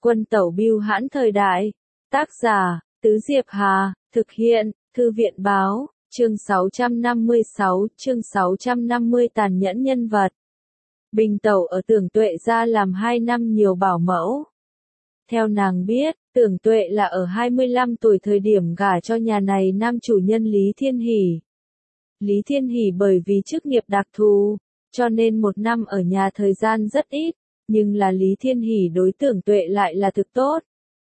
Quân tẩu bưu hãn thời đại. Tác giả, Tứ Diệp Hà, thực hiện, Thư viện báo, chương 656, chương 650 tàn nhẫn nhân vật. Bình Tẩu ở Tưởng Tuệ gia làm 2 năm nhiều bảo mẫu. Theo nàng biết, Tưởng Tuệ là ở 25 tuổi thời điểm gả cho nhà này nam chủ nhân Lý Thiên Hỷ. Lý Thiên Hỷ bởi vì chức nghiệp đặc thù, cho nên 1 năm ở nhà thời gian rất ít, nhưng là Lý Thiên Hỷ đối Tưởng Tuệ lại là thực tốt.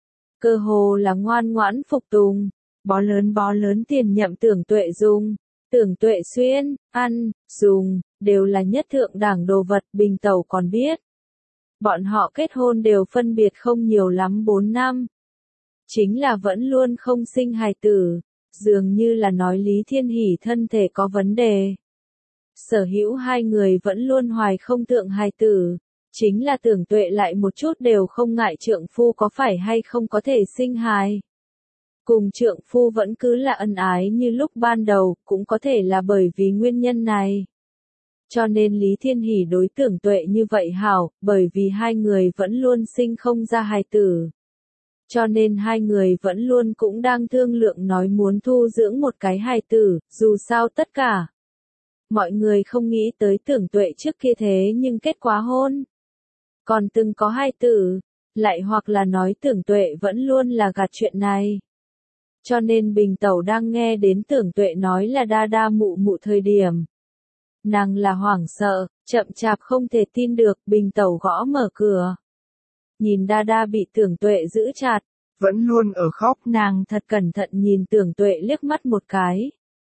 Cơ hồ là ngoan ngoãn phục tùng, bó lớn tiền nhậm Tưởng Tuệ dùng, Tưởng Tuệ xuyên, ăn, dùng, đều là nhất thượng đẳng đồ vật. Bình Tẩu còn biết. Bọn họ kết hôn đều phân biệt không nhiều lắm 4 năm. Chính là vẫn luôn không sinh hài tử, dường như là nói Lý Thiên Hỷ thân thể có vấn đề. Sở hữu 2 người vẫn luôn hoài không thượng hài tử, chính là Tưởng Tuệ lại một chút đều không ngại trượng phu có phải hay không có thể sinh hài. Cùng trượng phu vẫn cứ là ân ái như lúc ban đầu, cũng có thể là bởi vì nguyên nhân này. Cho nên Lý Thiên Hỷ đối Tưởng Tuệ như vậy hảo, bởi vì 2 người vẫn luôn sinh không ra hài tử. Cho nên 2 người vẫn luôn cũng đang thương lượng nói muốn thu dưỡng một cái hài tử, dù sao tất cả. Mọi người không nghĩ tới Tưởng Tuệ trước kia thế nhưng kết quả hôn. Còn từng có hài tử, lại hoặc là nói Tưởng Tuệ vẫn luôn là gạt chuyện này. Cho nên Bình Tẩu đang nghe đến Tưởng Tuệ nói là đa đa mụ mụ thời điểm. Nàng là hoảng sợ, chậm chạp không thể tin được. Bình Tẩu gõ mở cửa. Nhìn đa đa bị Tưởng Tuệ giữ chặt, vẫn luôn ở khóc. Nàng thật cẩn thận nhìn Tưởng Tuệ liếc mắt một cái.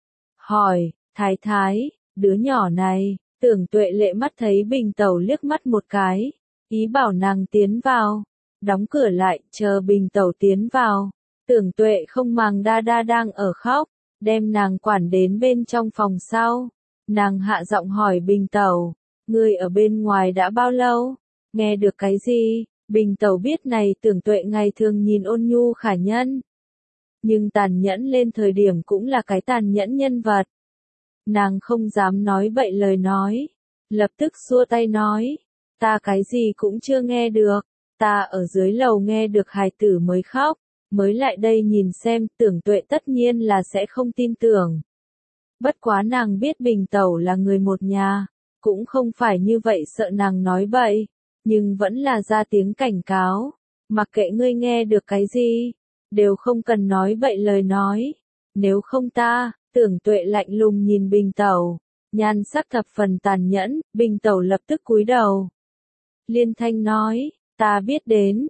Hỏi, Thái Thái, đứa nhỏ này. Tưởng Tuệ lệ mắt thấy Bình Tẩu liếc mắt một cái, ý bảo nàng tiến vào. Đóng cửa lại, chờ Bình Tẩu tiến vào. Tưởng Tuệ không màng đa đa đang ở khóc, đem nàng quản đến bên trong phòng sau. Nàng hạ giọng hỏi Bình Tẩu, ngươi ở bên ngoài đã bao lâu? Nghe được cái gì? Bình Tẩu biết này Tưởng Tuệ ngày thường nhìn ôn nhu khả nhân. Nhưng tàn nhẫn lên thời điểm cũng là cái tàn nhẫn nhân vật. Nàng không dám nói bậy lời nói. Lập tức xua tay nói, ta cái gì cũng chưa nghe được. Ta ở dưới lầu nghe được hài tử mới khóc, mới lại đây nhìn xem. Tưởng Tuệ tất nhiên là sẽ không tin tưởng. Bất quá nàng biết Bình Tẩu là người một nhà, cũng không phải như vậy sợ nàng nói bậy, nhưng vẫn là ra tiếng cảnh cáo, mặc kệ ngươi nghe được cái gì, đều không cần nói bậy lời nói, nếu không ta. Tưởng Tuệ lạnh lùng nhìn Bình Tẩu, nhan sắc thập phần tàn nhẫn. Bình Tẩu lập tức cúi đầu. Liên thanh nói, ta biết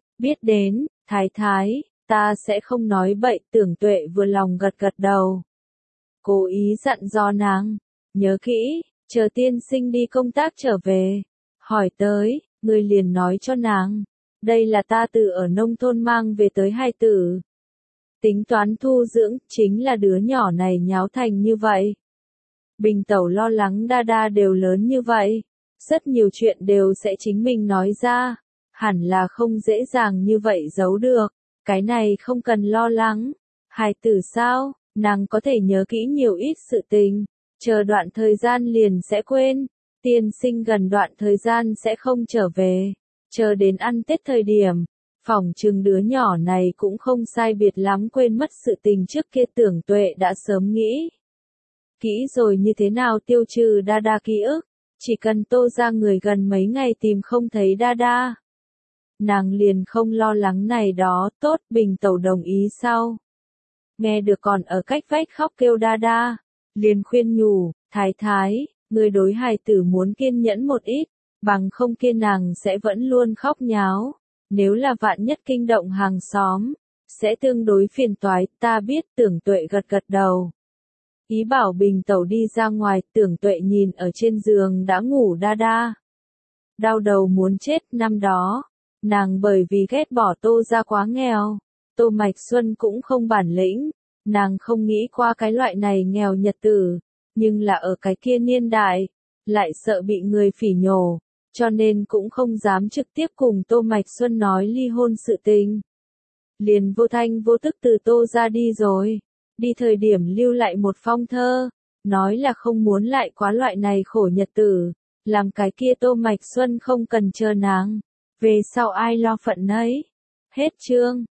đến, Thái Thái, ta sẽ không nói bậy. Tưởng Tuệ vừa lòng gật gật đầu. Cố ý dặn dò nàng, nhớ kỹ, chờ tiên sinh đi công tác trở về, hỏi tới, ngươi liền nói cho nàng, đây là ta từ ở nông thôn mang về tới hài tử. Tính toán thu dưỡng, chính là đứa nhỏ này nháo thành như vậy. Bình Tẩu lo lắng đa đa đều lớn như vậy, rất nhiều chuyện đều sẽ chính mình nói ra, hẳn là không dễ dàng như vậy giấu được, cái này không cần lo lắng. Hài tử sao? Nàng có thể nhớ kỹ nhiều ít sự tình, chờ đoạn thời gian liền sẽ quên, tiên sinh gần đoạn thời gian sẽ không trở về, chờ đến ăn Tết thời điểm, phỏng chừng đứa nhỏ này cũng không sai biệt lắm quên mất sự tình trước kia. Tưởng Tuệ đã sớm nghĩ kỹ rồi như thế nào tiêu trừ đa đa ký ức, chỉ cần Tô ra người gần mấy ngày tìm không thấy đa đa. Nàng liền không lo lắng này đó. Tốt. Bình Tẩu đồng ý sau. Nghe được còn ở cách vách khóc kêu đa đa, liền khuyên nhủ, Thái Thái, người đối hài tử muốn kiên nhẫn một ít, bằng không kia nàng sẽ vẫn luôn khóc nháo, nếu là vạn nhất kinh động hàng xóm, sẽ tương đối phiền toái. Ta biết. Tưởng Tuệ gật gật đầu. Ý bảo Bình Tẩu đi ra ngoài. Tưởng Tuệ nhìn ở trên giường đã ngủ đa đa, đau đầu muốn chết. Năm đó, nàng bởi vì ghét bỏ Tô ra quá nghèo, Tô Mạch Xuân cũng không bản lĩnh, nàng không nghĩ qua cái loại này nghèo nhật tử, nhưng là ở cái kia niên đại, lại sợ bị người phỉ nhổ, cho nên cũng không dám trực tiếp cùng Tô Mạch Xuân nói ly hôn sự tình. Liền vô thanh vô tức từ Tô ra đi rồi, đi thời điểm lưu lại một phong thơ, nói là không muốn lại quá loại này khổ nhật tử, làm cái kia Tô Mạch Xuân không cần chờ nàng, về sau ai lo phận nấy. Hết chương.